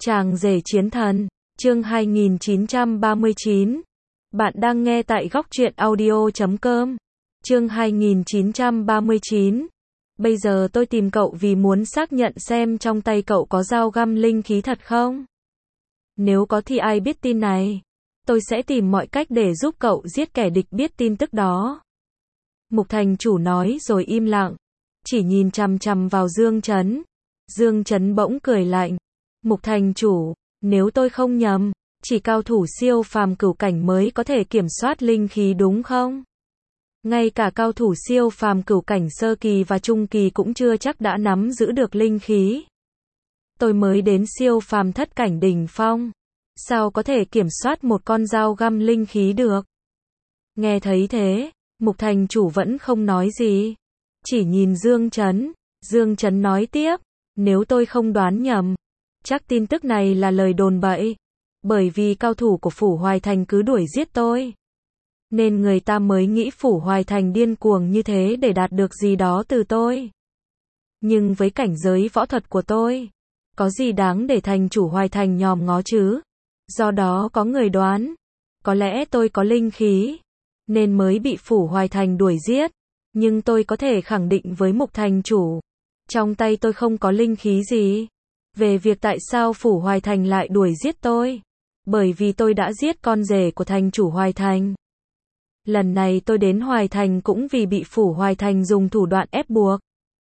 Chàng rể chiến thần, chương 2939. Bạn đang nghe tại góc truyện audio.com. Chương 2939. Bây giờ tôi tìm cậu vì muốn xác nhận xem trong tay cậu có dao găm linh khí thật không? Nếu có thì ai biết tin này? Tôi sẽ tìm mọi cách để giúp cậu giết kẻ địch biết tin tức đó. Mục thành chủ nói rồi im lặng, chỉ nhìn chằm chằm vào Dương Chấn. Dương Chấn bỗng cười lạnh. Mục thành chủ, nếu tôi không nhầm, chỉ cao thủ siêu phàm cửu cảnh mới có thể kiểm soát linh khí đúng không? Ngay cả cao thủ siêu phàm cửu cảnh sơ kỳ và trung kỳ cũng chưa chắc đã nắm giữ được linh khí. Tôi mới đến siêu phàm thất cảnh đỉnh phong, sao có thể kiểm soát một con dao găm linh khí được? Nghe thấy thế, Mục thành chủ vẫn không nói gì, chỉ nhìn Dương Chấn. Dương Chấn nói tiếp, nếu tôi không đoán nhầm, chắc tin tức này là lời đồn bậy, bởi vì cao thủ của Phủ Hoài Thành cứ đuổi giết tôi, nên người ta mới nghĩ Phủ Hoài Thành điên cuồng như thế để đạt được gì đó từ tôi. Nhưng với cảnh giới võ thuật của tôi, có gì đáng để thành chủ Hoài Thành nhòm ngó chứ? Do đó có người đoán, có lẽ tôi có linh khí, nên mới bị Phủ Hoài Thành đuổi giết. Nhưng tôi có thể khẳng định với Mục thành chủ, trong tay tôi không có linh khí gì. Về việc tại sao Phủ Hoài Thành lại đuổi giết tôi, bởi vì tôi đã giết con rể của thành chủ Hoài Thành. Lần này tôi đến Hoài Thành cũng vì bị Phủ Hoài Thành dùng thủ đoạn ép buộc.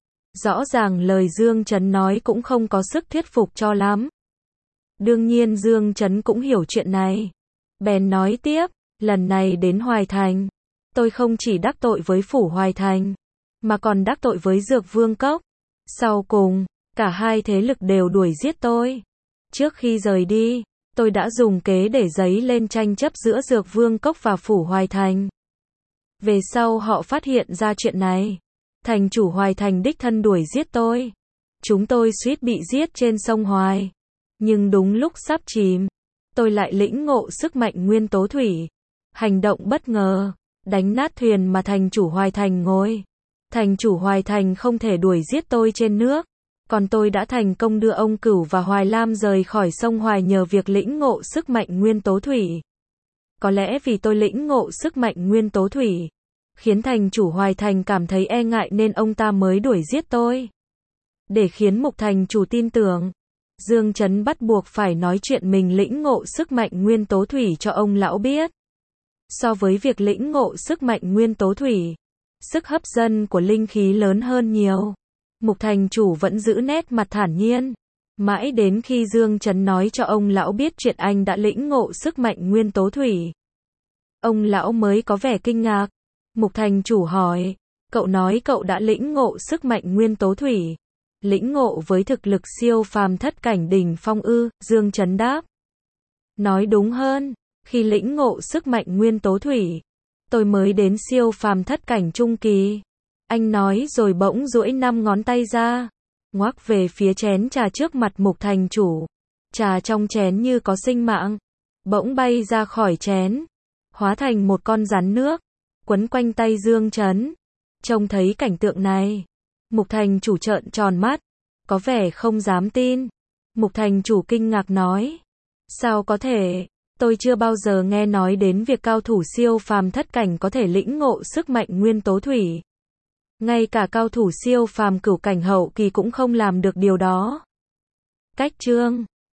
Rõ ràng lời Dương Chấn nói cũng không có sức thuyết phục cho lắm. Đương nhiên Dương Chấn cũng hiểu chuyện này. Bèn nói tiếp, lần này đến Hoài Thành, tôi không chỉ đắc tội với Phủ Hoài Thành, mà còn đắc tội với Dược Vương Cốc. Sau cùng, cả hai thế lực đều đuổi giết tôi. Trước khi rời đi, tôi đã dùng kế để dấy lên tranh chấp giữa Dược Vương Cốc và Phủ Hoài Thành. Về sau họ phát hiện ra chuyện này, thành chủ Hoài Thành đích thân đuổi giết tôi. Chúng tôi suýt bị giết trên sông Hoài. Nhưng đúng lúc sắp chìm, tôi lại lĩnh ngộ sức mạnh nguyên tố thủy. Hành động bất ngờ, đánh nát thuyền mà thành chủ Hoài Thành ngồi. Thành chủ Hoài Thành không thể đuổi giết tôi trên nước, còn tôi đã thành công đưa ông Cửu và Hoài Lam rời khỏi sông Hoài nhờ việc lĩnh ngộ sức mạnh nguyên tố thủy. Có lẽ vì tôi lĩnh ngộ sức mạnh nguyên tố thủy, khiến thành chủ Hoài Thành cảm thấy e ngại nên ông ta mới đuổi giết tôi. Để khiến Mục thành chủ tin tưởng, Dương Chấn bắt buộc phải nói chuyện mình lĩnh ngộ sức mạnh nguyên tố thủy cho ông lão biết. So với việc lĩnh ngộ sức mạnh nguyên tố thủy, sức hấp dẫn của linh khí lớn hơn nhiều. Mục thành chủ vẫn giữ nét mặt thản nhiên, mãi đến khi Dương Chấn nói cho ông lão biết chuyện anh đã lĩnh ngộ sức mạnh nguyên tố thủy, ông lão mới có vẻ kinh ngạc. Mục thành chủ hỏi, cậu nói cậu đã lĩnh ngộ sức mạnh nguyên tố thủy, lĩnh ngộ với thực lực siêu phàm thất cảnh đỉnh phong ư? Dương Chấn đáp, nói đúng hơn, khi lĩnh ngộ sức mạnh nguyên tố thủy, tôi mới đến siêu phàm thất cảnh trung kỳ. Anh nói rồi bỗng duỗi 5 ngón tay ra, ngoắc về phía chén trà trước mặt Mục thành chủ. Trà trong chén như có sinh mạng, bỗng bay ra khỏi chén, hóa thành một con rắn nước, quấn quanh tay Dương Chấn. Trông thấy cảnh tượng này, Mục thành chủ trợn tròn mắt, có vẻ không dám tin. Mục thành chủ kinh ngạc nói, sao có thể? Tôi chưa bao giờ nghe nói đến việc cao thủ siêu phàm thất cảnh có thể lĩnh ngộ sức mạnh nguyên tố thủy. Ngay cả cao thủ siêu phàm cửu cảnh hậu kỳ cũng không làm được điều đó. Cách chương